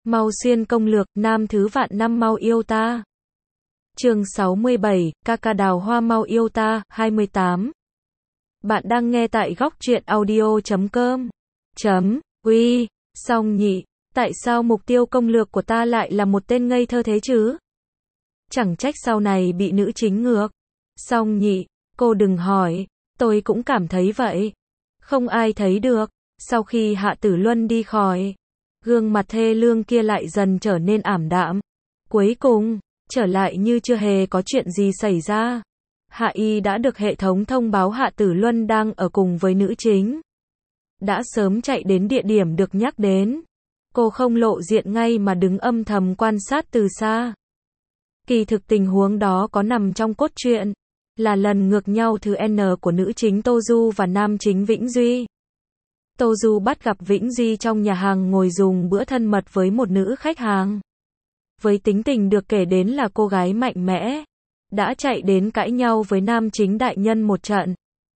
Mau xuyên công lược, nam thứ vạn năm mau yêu ta. Chương 67, ca ca đào hoa mau yêu ta, 28. Bạn đang nghe tại góc truyện audio.com. Uy, song nhị, tại sao mục tiêu công lược của ta lại là một tên ngây thơ thế chứ? Chẳng trách sau này bị nữ chính ngược. Song nhị, cô đừng hỏi, tôi cũng cảm thấy vậy. Không ai thấy được. Sau khi Hạ Tử Luân đi khỏi, gương mặt thê lương kia lại dần trở nên ảm đạm. Cuối cùng, trở lại như chưa hề có chuyện gì xảy ra. Hạ Y đã được hệ thống thông báo Hạ Tử Luân đang ở cùng với nữ chính. Đã sớm chạy đến địa điểm được nhắc đến. Cô không lộ diện ngay mà đứng âm thầm quan sát từ xa. Kỳ thực tình huống đó có nằm trong cốt truyện, là lần ngược nhau thứ N của nữ chính Tô Du và nam chính Vĩnh Duy. Tô Du bắt gặp Vĩnh Duy trong nhà hàng ngồi dùng bữa thân mật với một nữ khách hàng. Với tính tình được kể đến là cô gái mạnh mẽ, đã chạy đến cãi nhau với nam chính đại nhân một trận.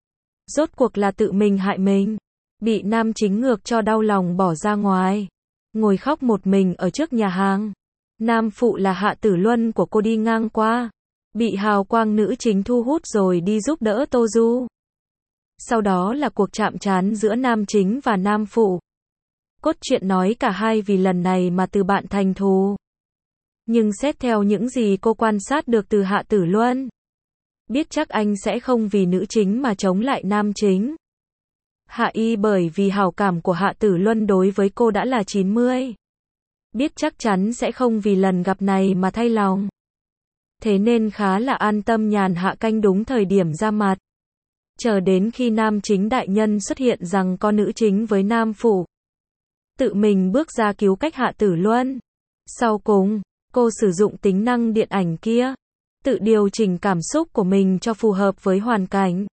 Rốt cuộc là tự mình hại mình, bị nam chính ngược cho đau lòng bỏ ra ngoài, ngồi khóc một mình ở trước nhà hàng. Nam phụ là Hạ Tử Luân của cô đi ngang qua, bị hào quang nữ chính thu hút rồi đi giúp đỡ Tô Du. Sau đó là cuộc chạm trán giữa nam chính và nam phụ. Cốt truyện nói cả hai vì lần này mà từ bạn thành thù. Nhưng xét theo những gì cô quan sát được từ Hạ Tử Luân, biết chắc anh sẽ không vì nữ chính mà chống lại nam chính. Hạ Y bởi vì hảo cảm của Hạ Tử Luân đối với cô đã là 90. Biết chắc chắn sẽ không vì lần gặp này mà thay lòng. Thế nên khá là an tâm nhàn hạ canh đúng thời điểm ra mặt. Chờ đến khi nam chính đại nhân xuất hiện rằng có nữ chính với nam phụ. Tự mình bước ra cứu cách Hạ Tử Luân. Sau cùng, cô sử dụng tính năng điện ảnh kia, tự điều chỉnh cảm xúc của mình cho phù hợp với hoàn cảnh.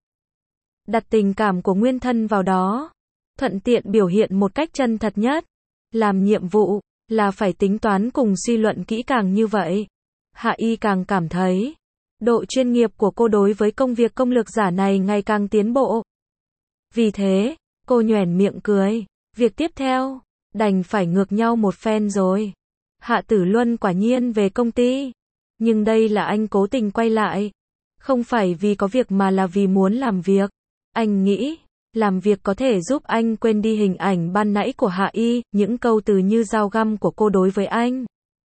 Đặt tình cảm của nguyên thân vào đó, thuận tiện biểu hiện một cách chân thật nhất. Làm nhiệm vụ, là phải tính toán cùng suy luận kỹ càng như vậy. Hạ Y càng cảm thấy, độ chuyên nghiệp của cô đối với công việc công lược giả này ngày càng tiến bộ. Vì thế, cô nhoẻn miệng cười. Việc tiếp theo, đành phải ngược nhau một phen rồi. Hạ Tử Luân quả nhiên về công ty. Nhưng đây là anh cố tình quay lại. Không phải vì có việc mà là vì muốn làm việc. Anh nghĩ, làm việc có thể giúp anh quên đi hình ảnh ban nãy của Hạ Y, những câu từ như dao găm của cô đối với anh.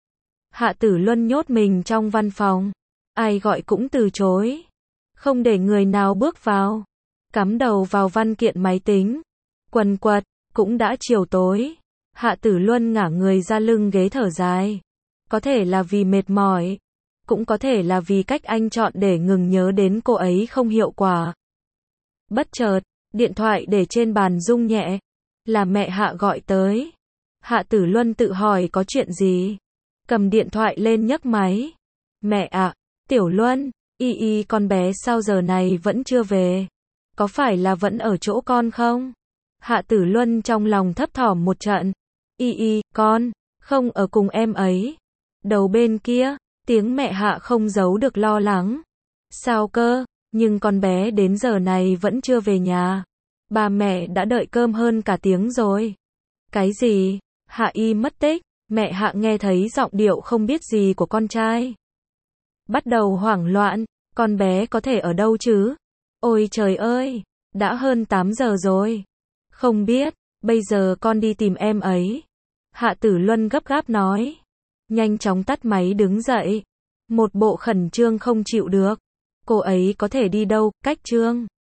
Hạ Tử Luân nhốt mình trong văn phòng. Ai gọi cũng từ chối. Không để người nào bước vào. Cắm đầu vào văn kiện máy tính. Quần quật, cũng đã chiều tối. Hạ Tử Luân ngả người ra lưng ghế thở dài. Có thể là vì mệt mỏi. Cũng có thể là vì cách anh chọn để ngừng nhớ đến cô ấy không hiệu quả. Bất chợt, điện thoại để trên bàn rung nhẹ. Là mẹ Hạ gọi tới. Hạ Tử Luân tự hỏi có chuyện gì. Cầm điện thoại lên nhấc máy. Mẹ ạ, Tiểu Luân, Y con bé sao giờ này vẫn chưa về? Có phải là vẫn ở chỗ con không? Hạ Tử Luân trong lòng thấp thỏm một trận. Con, không ở cùng em ấy. Đầu bên kia, tiếng mẹ Hạ không giấu được lo lắng. Sao cơ, nhưng con bé đến giờ này vẫn chưa về nhà. Ba mẹ đã đợi cơm hơn cả tiếng rồi. Cái gì? Hạ Y mất tích. Mẹ Hạ nghe thấy giọng điệu không biết gì của con trai. Bắt đầu hoảng loạn, con bé có thể ở đâu chứ? Ôi trời ơi, đã hơn 8 giờ rồi. Không biết, bây giờ con đi tìm em ấy. Hạ Tử Luân gấp gáp nói. Nhanh chóng tắt máy đứng dậy. Một bộ khẩn trương không chịu được. Cô ấy có thể đi đâu, cách trương.